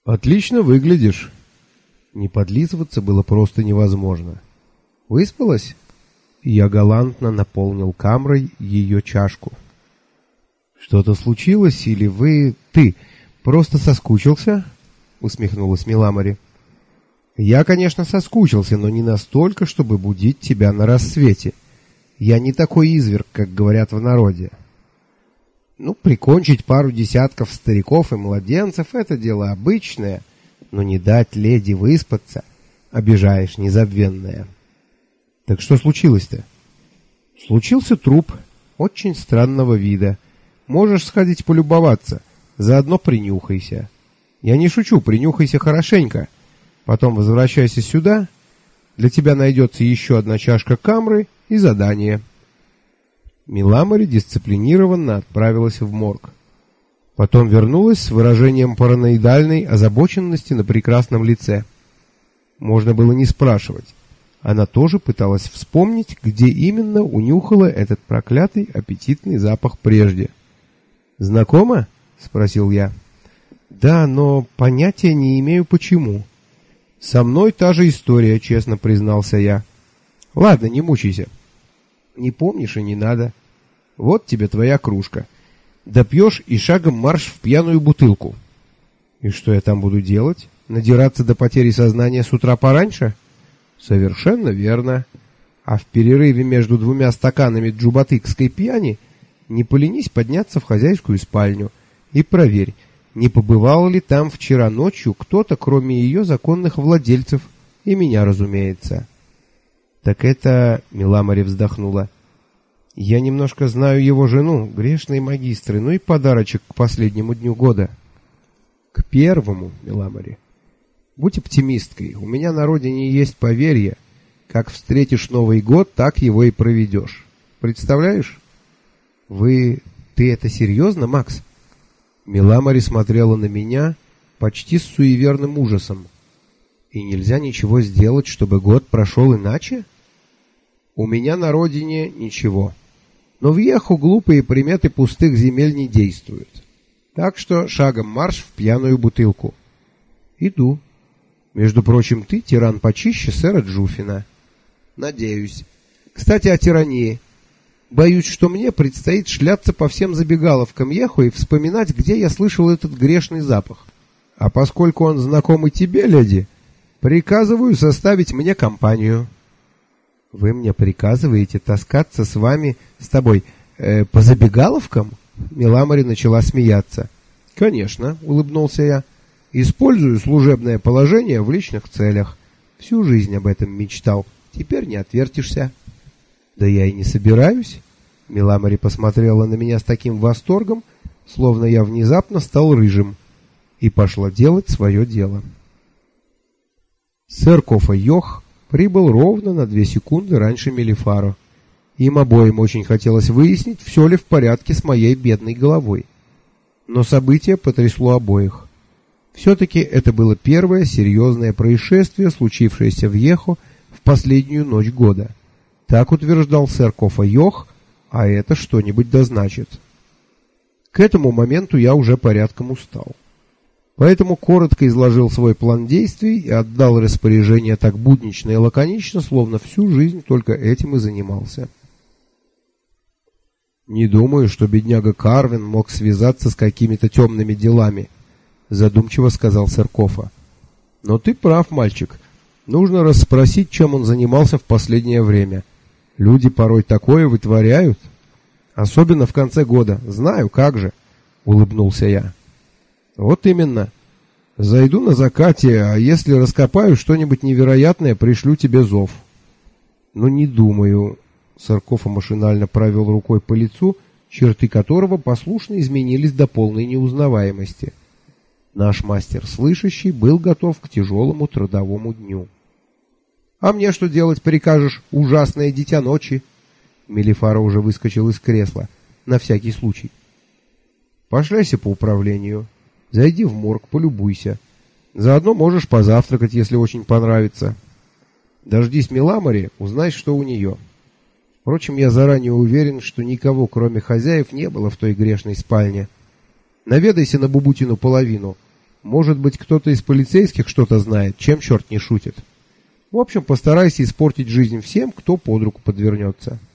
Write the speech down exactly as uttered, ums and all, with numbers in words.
Отлично выглядишь. Не подлизываться было просто невозможно. Выспалась? Я галантно наполнил камрой ее чашку. Что-то случилось или вы, ты, просто соскучился? Усмехнулась Миламари. Я, конечно, соскучился, но не настолько, чтобы будить тебя на рассвете. Я не такой изверг, как говорят в народе. Ну, прикончить пару десятков стариков и младенцев — это дело обычное, но не дать леди выспаться — обижаешь, незабвенная. Так что случилось-то? Случился труп, очень странного вида. Можешь сходить полюбоваться, заодно принюхайся. Я не шучу, принюхайся хорошенько. Потом возвращайся сюда, для тебя найдется еще одна чашка камры и задание. Миламари дисциплинированно отправилась в морг. Потом вернулась с выражением параноидальной озабоченности на прекрасном лице. Можно было не спрашивать. Она тоже пыталась вспомнить, где именно унюхала этот проклятый аппетитный запах прежде. «Знакомо?» — спросил я. «Да, но понятия не имею, почему». «Со мной та же история», — честно признался я. «Ладно, не мучайся. Не помнишь и не надо. Вот тебе твоя кружка. Допьешь и шагом марш в пьяную бутылку». «И что я там буду делать? Надираться до потери сознания с утра пораньше?» «Совершенно верно. А в перерыве между двумя стаканами джубатыкской пьяни не поленись подняться в хозяйскую спальню и проверь, не побывал ли там вчера ночью кто-то, кроме ее законных владельцев, и меня, разумеется». «Так это...» — Миламари вздохнула. «Я немножко знаю его жену, грешные магистры, ну и подарочек к последнему дню года». «К первому, Миламари. Будь оптимисткой, у меня на родине есть поверье. Как встретишь Новый год, так его и проведешь. Представляешь?» «Вы... ты это серьезно, Макс?» Миламари смотрела на меня почти с суеверным ужасом. «И нельзя ничего сделать, чтобы год прошел иначе?» «У меня на родине ничего. Но в Еху глупые приметы пустых земель не действуют. Так что шагом марш в пьяную бутылку». «Иду. Между прочим, ты тиран почище сэра Джуфина». «Надеюсь. Кстати, о тирании. Боюсь, что мне предстоит шляться по всем забегаловкам Еху и вспоминать, где я слышал этот грешный запах. А поскольку он знакомый тебе, леди, приказываю составить мне компанию». «Вы мне приказываете таскаться с вами, с тобой, э, по забегаловкам?» Миламари начала смеяться. «Конечно», — улыбнулся я. «Использую служебное положение в личных целях. Всю жизнь об этом мечтал. Теперь не отвертишься». «Да я и не собираюсь». Миламари посмотрела на меня с таким восторгом, словно я внезапно стал рыжим, и пошла делать свое дело. Сэр Кофа Йох прибыл ровно на две секунды раньше Мелифаро. Им обоим очень хотелось выяснить, все ли в порядке с моей бедной головой. Но событие потрясло обоих. Все-таки это было первое серьезное происшествие, случившееся в Ехо в последнюю ночь года. Так утверждал сэр Кофа Йох, а это что-нибудь да значит. К этому моменту я уже порядком устал. Поэтому коротко изложил свой план действий и отдал распоряжение так буднично и лаконично, словно всю жизнь только этим и занимался. «Не думаю, что бедняга Карвин мог связаться с какими-то темными делами», — задумчиво сказал сэр Кофа. «Но ты прав, мальчик. Нужно расспросить, чем он занимался в последнее время. Люди порой такое вытворяют. Особенно в конце года. Знаю, как же», — улыбнулся я. «Вот именно. Зайду на закате, а если раскопаю что-нибудь невероятное, пришлю тебе зов». «Ну, не думаю». Саркофа машинально провел рукой по лицу, черты которого послушно изменились до полной неузнаваемости. Наш мастер слышащий был готов к тяжелому трудовому дню. «А мне что делать прикажешь, ужасное дитя ночи?» Мелифара уже выскочил из кресла, на всякий случай. «Пошляйся по управлению. Зайди в морг, полюбуйся. Заодно можешь позавтракать, если очень понравится. Дождись Миламари, узнай, что у нее. Впрочем, я заранее уверен, что никого, кроме хозяев, не было в той грешной спальне. Наведайся на Бубутину половину. Может быть, кто-то из полицейских что-то знает, чем черт не шутит. В общем, постарайся испортить жизнь всем, кто под руку подвернется.